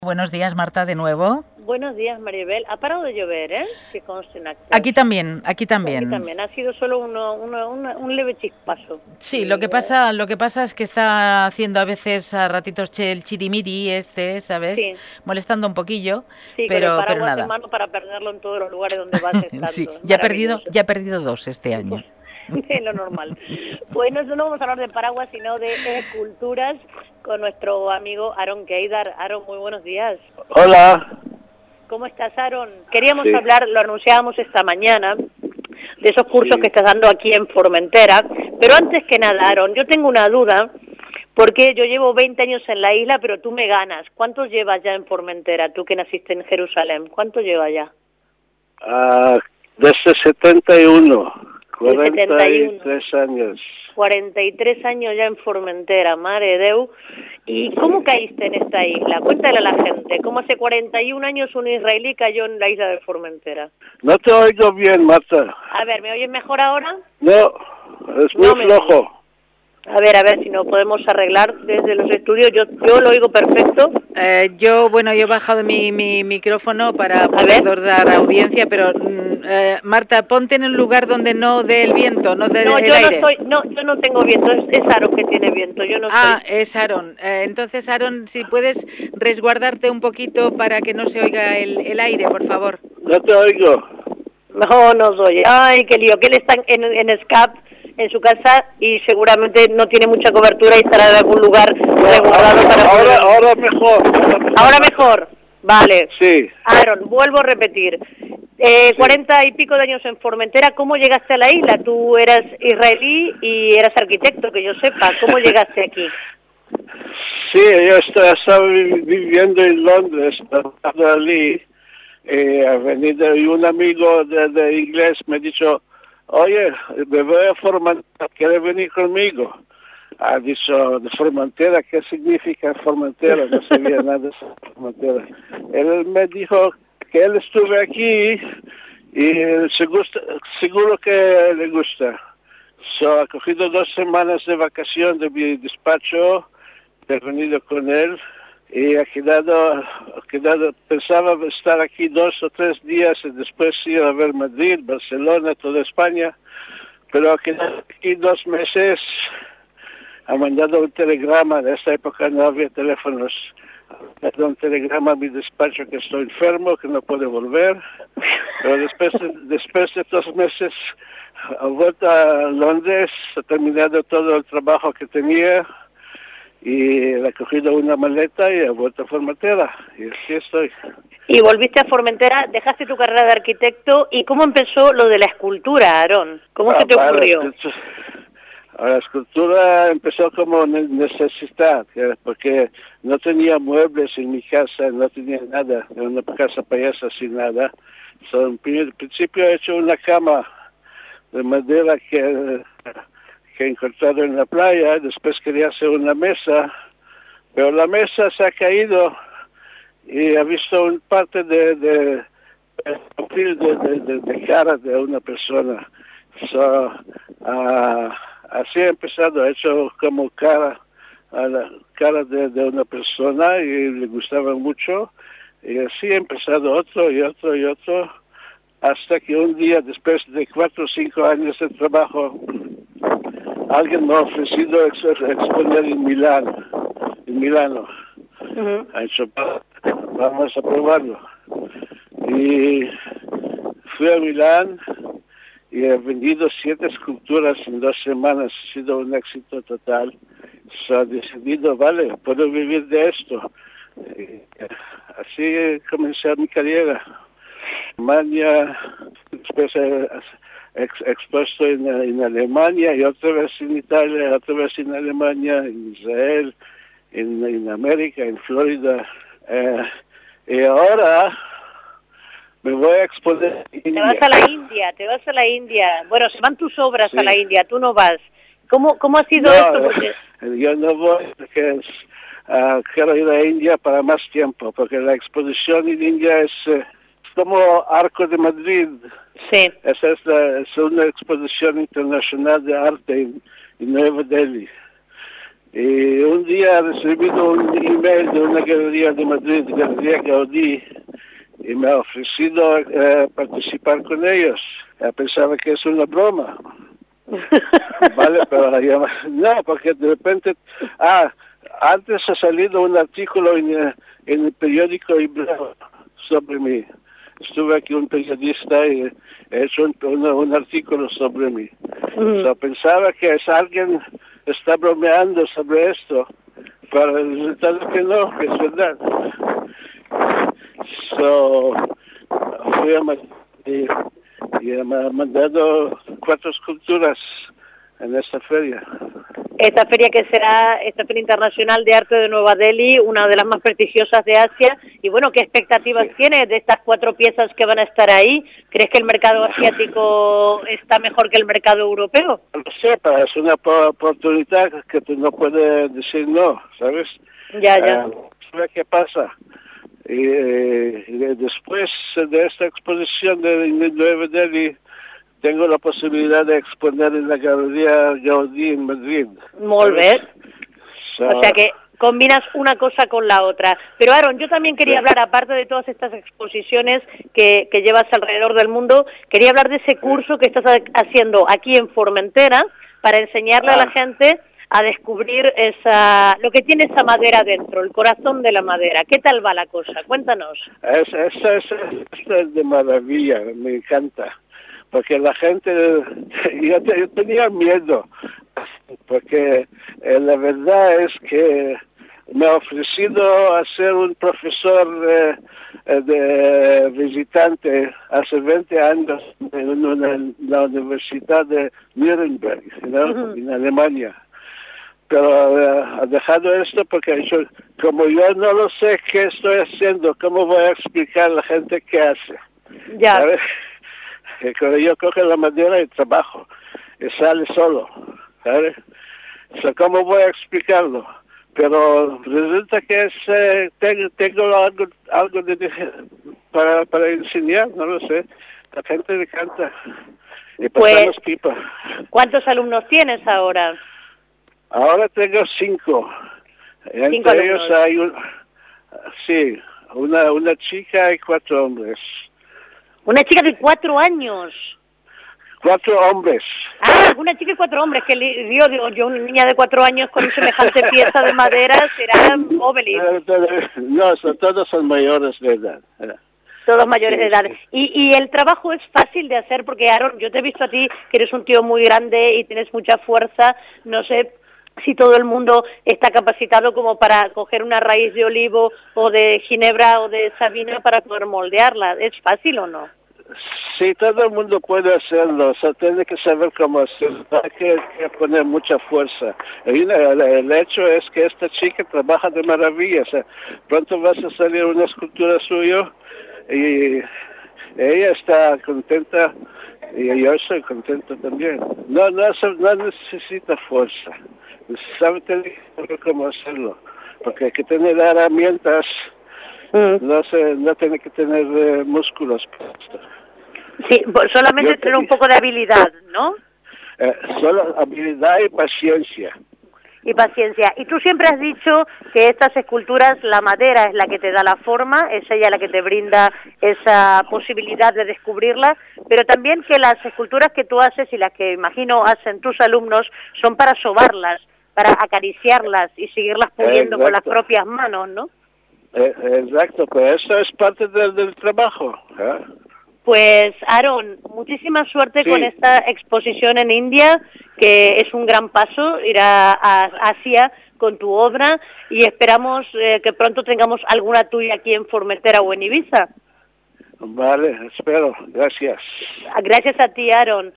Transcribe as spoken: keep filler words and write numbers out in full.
Buenos días, Marta, de nuevo. Buenos días, Maribel. Ha parado de llover, ¿eh? Que conste en actas. Aquí también, aquí también. Aquí también. Ha sido solo uno, uno, uno, un leve chispazo. Sí, lo que pasa, lo que pasa es que está haciendo a veces a ratitos el chirimiri este, ¿sabes? Sí. Molestando un poquillo, Sí, pero, con el pero paraguas nada. en mano para perderlo en todos los lugares donde vas estando. Sí, ya he perdido, ya he perdido dos este año. Es lo normal. Pues no, no vamos a hablar de paraguas, sino de esculturas con nuestro amigo Aaron Keidar. Aaron, muy buenos días. Hola. ¿Cómo estás, Aaron? Queríamos Sí. hablar, lo anunciábamos esta mañana, de esos cursos Sí. que estás dando aquí en Formentera. Pero antes que nada, Aaron, yo tengo una duda, porque yo llevo veinte años en la isla, pero tú me ganas. ¿Cuántos llevas ya en Formentera, tú que naciste en Jerusalén? ¿Cuánto llevas ya? Ah, desde setenta y uno, Del cuarenta setenta y y uno. tres años. cuarenta y tres años ya en Formentera, madre de Déu. ¿Y cómo caíste en esta isla? Cuéntale a la gente, ¿cómo hace cuarenta y un años un israelí cayó en la isla de Formentera? No te oigo bien, Marta. A ver, ¿me oyes mejor ahora? No, es muy No me flojo. A ver, a ver si no podemos arreglar desde los estudios. Yo yo lo oigo perfecto. Eh, yo, bueno, yo he bajado mi, mi micrófono para ver. poder dar audiencia, pero mm, eh, Marta, ponte en un lugar donde no dé el viento, no dé No, el yo no aire. estoy, no, yo no tengo viento, es, es Aaron que tiene viento, yo no Ah, estoy. es Aaron. Eh, entonces, Aaron, si puedes resguardarte un poquito para que no se oiga el, el aire, por favor. No te oigo. No, no oye. Ay, qué lío, que él está en, en Skype en su casa y seguramente no tiene mucha cobertura y estará en algún lugar resguardado para Ahora, poder... ahora mejor. Ahora mejor. Ahora mejor, vale. Sí. Aaron, vuelvo a repetir. Eh, cuarenta y pico de años en Formentera, ¿cómo llegaste a la isla? Tú eras israelí y eras arquitecto, que yo sepa. ¿Cómo llegaste aquí? Sí, yo estoy, estaba vi- viviendo en Londres, trabajando allí, eh, ha venido, y un amigo de, de inglés me ha dicho, oye, me voy a Formentera, ¿quieres venir conmigo? Ha dicho, de Formentera, ¿qué significa Formentera? No sabía nada de Formentera. Él me dijo que él estuvo aquí y se gusta, seguro que le gusta. So, ha cogido dos semanas de vacación de mi despacho, he venido con él y ha quedado, ha quedado, pensaba estar aquí dos o tres días y después ir a ver Madrid, Barcelona, toda España, pero ha quedado aquí dos meses. Ha mandado un telegrama, en esta época no había teléfonos, ha mandado un telegrama a mi despacho que estoy enfermo, que no puedo volver, pero después de, después de dos meses ha vuelto a Londres, ha terminado todo el trabajo que tenía y le ha cogido una maleta y ha vuelto a Formentera, y así estoy. Y volviste a Formentera, dejaste tu carrera de arquitecto, ¿y cómo empezó lo de la escultura, Aarón? ¿Cómo Ah, se te vale, ocurrió? entonces, la escultura empezó como ne- necesidad, que- porque no tenía muebles en mi casa, no tenía nada, era una casa payasa sin nada. So, en primer- principio he hecho una cama de madera que, que he encontrado en la playa, después quería hacer una mesa, pero la mesa se ha caído y he visto un parte de, de, de, de, de, de cara de una persona. So, ah, así he empezado, he hecho como cara, a la cara de, de una persona y le gustaba mucho. Y así he empezado otro y otro y otro, hasta que un día, después de cuatro o cinco años de trabajo, alguien me ha ofrecido ex- exponer en Milán, en Milano. Uh-huh. Ha dicho, "Va- vamos a probarlo". Y fui a Milán y he vendido siete esculturas en dos semanas, ha sido un éxito total. Se ha decidido, vale, puedo vivir de esto. Y así comencé mi carrera. Alemania, después he ex- expuesto en, en Alemania y otra vez en Italia, otra vez en Alemania, en Israel, en, en América, en Florida. Eh, y ahora me voy a exponer en Te India. vas a la India, te vas a la India. Bueno, se van tus obras Sí. a la India, tú no vas. ¿Cómo, cómo ha sido No, esto? Porque... yo no voy porque es, uh, quiero ir a India para más tiempo, porque la exposición en India es uh, como Arco de Madrid. Sí. Esa es, la, es una exposición internacional de arte en, en Nueva Delhi. Y un día he recibido un email de una galería de Madrid, Galería Gaudí, y me ha ofrecido eh, participar con ellos. Eh, pensaba que es una broma. Vale, pero yo, no, porque de repente, ah, antes ha salido un artículo en, en el periódico hebreo sobre mí. Estuve aquí un periodista y he hecho un, un, un artículo sobre mí. Mm. So, pensaba que es alguien está bromeando sobre esto, pero el resultado es que no, que es verdad. So, fui a Madrid y, y me ha mandado cuatro esculturas en esta feria. Esta feria que será esta Feria Internacional de Arte de Nueva Delhi, una de las más prestigiosas de Asia. Y bueno, ¿qué expectativas sí. tienes de estas cuatro piezas que van a estar ahí? ¿Crees que el mercado asiático está mejor que el mercado europeo? No sé, pero es una oportunidad que tú no puedes decir no, ¿sabes? Ya, ya. Uh, ¿Qué pasa? Y, y después de esta exposición de Nueva Delhi, tengo la posibilidad de exponer en la Galería Gaudí en Madrid. Molt bé. So, o sea que combinas una cosa con la otra. Pero Aaron, yo también quería hablar, aparte de todas estas exposiciones que, que llevas alrededor del mundo, quería hablar de ese curso que estás haciendo aquí en Formentera para enseñarle ah. a la gente a descubrir esa lo que tiene esa madera dentro, el corazón de la madera. ¿Qué tal va la cosa? Cuéntanos. Eso es, es, es, es de maravilla, me encanta. Porque la gente, yo, yo tenía miedo, porque eh, la verdad es que me ha ofrecido a ser un profesor eh, de visitante hace veinte años en, una, en la Universidad de Nuremberg, ¿no? Uh-huh. En Alemania. Pero eh, ha dejado esto porque ha dicho, como yo no lo sé qué estoy haciendo, ¿cómo voy a explicar a la gente qué hace? Ya. ¿Sabes? Que cuando yo cojo la madera y trabajo, y sale solo, ¿sabes? O sea, ¿cómo voy a explicarlo? Pero resulta que es, eh, tengo, tengo algo, algo de, para, para enseñar, no lo sé. La gente le canta. Y pues, pipa. ¿Cuántos alumnos tienes ahora? Ahora tengo cinco. Entre ¿Cinco ellos alumnos? hay un, sí, una, una chica y cuatro hombres. Una chica de cuatro años. Cuatro hombres. Ah, una chica y cuatro hombres. Que digo, digo, yo una niña de cuatro años con semejante pieza de madera será Obelix. No, son, todos son mayores de edad. Todos mayores sí, de edad. Sí. Y, y el trabajo es fácil de hacer porque, Aaron, yo te he visto a ti que eres un tío muy grande y tienes mucha fuerza. No sé si todo el mundo está capacitado como para coger una raíz de olivo o de ginebra o de sabina para poder moldearla. ¿Es fácil o no? Sí, todo el mundo puede hacerlo, o sea, tiene que saber cómo hacerlo, hay que, que poner mucha fuerza. Y el, el hecho es que esta chica trabaja de maravilla, o sea, pronto vas a salir una escultura suya y ella está contenta y yo estoy contento también. No, no, no necesita fuerza. Sabe cómo hacerlo, porque hay que tener herramientas, mm. no se, no tiene que tener eh, músculos. Sí, solamente Yo, tener un poco de habilidad, ¿no? Eh, solo habilidad y paciencia. Y paciencia. Y tú siempre has dicho que estas esculturas, la madera es la que te da la forma, es ella la que te brinda esa posibilidad de descubrirla, pero también que las esculturas que tú haces y las que imagino hacen tus alumnos son para sobarlas, para acariciarlas y seguirlas puliendo con las propias manos, ¿no? Eh, exacto, pues eso es parte del, del trabajo. ¿eh? Pues, Aaron, muchísima suerte sí. con esta exposición en India, que es un gran paso, ir a, a Asia con tu obra, y esperamos eh, que pronto tengamos alguna tuya aquí en Formentera o en Ibiza. Vale, espero. Gracias. Gracias a ti, Aaron.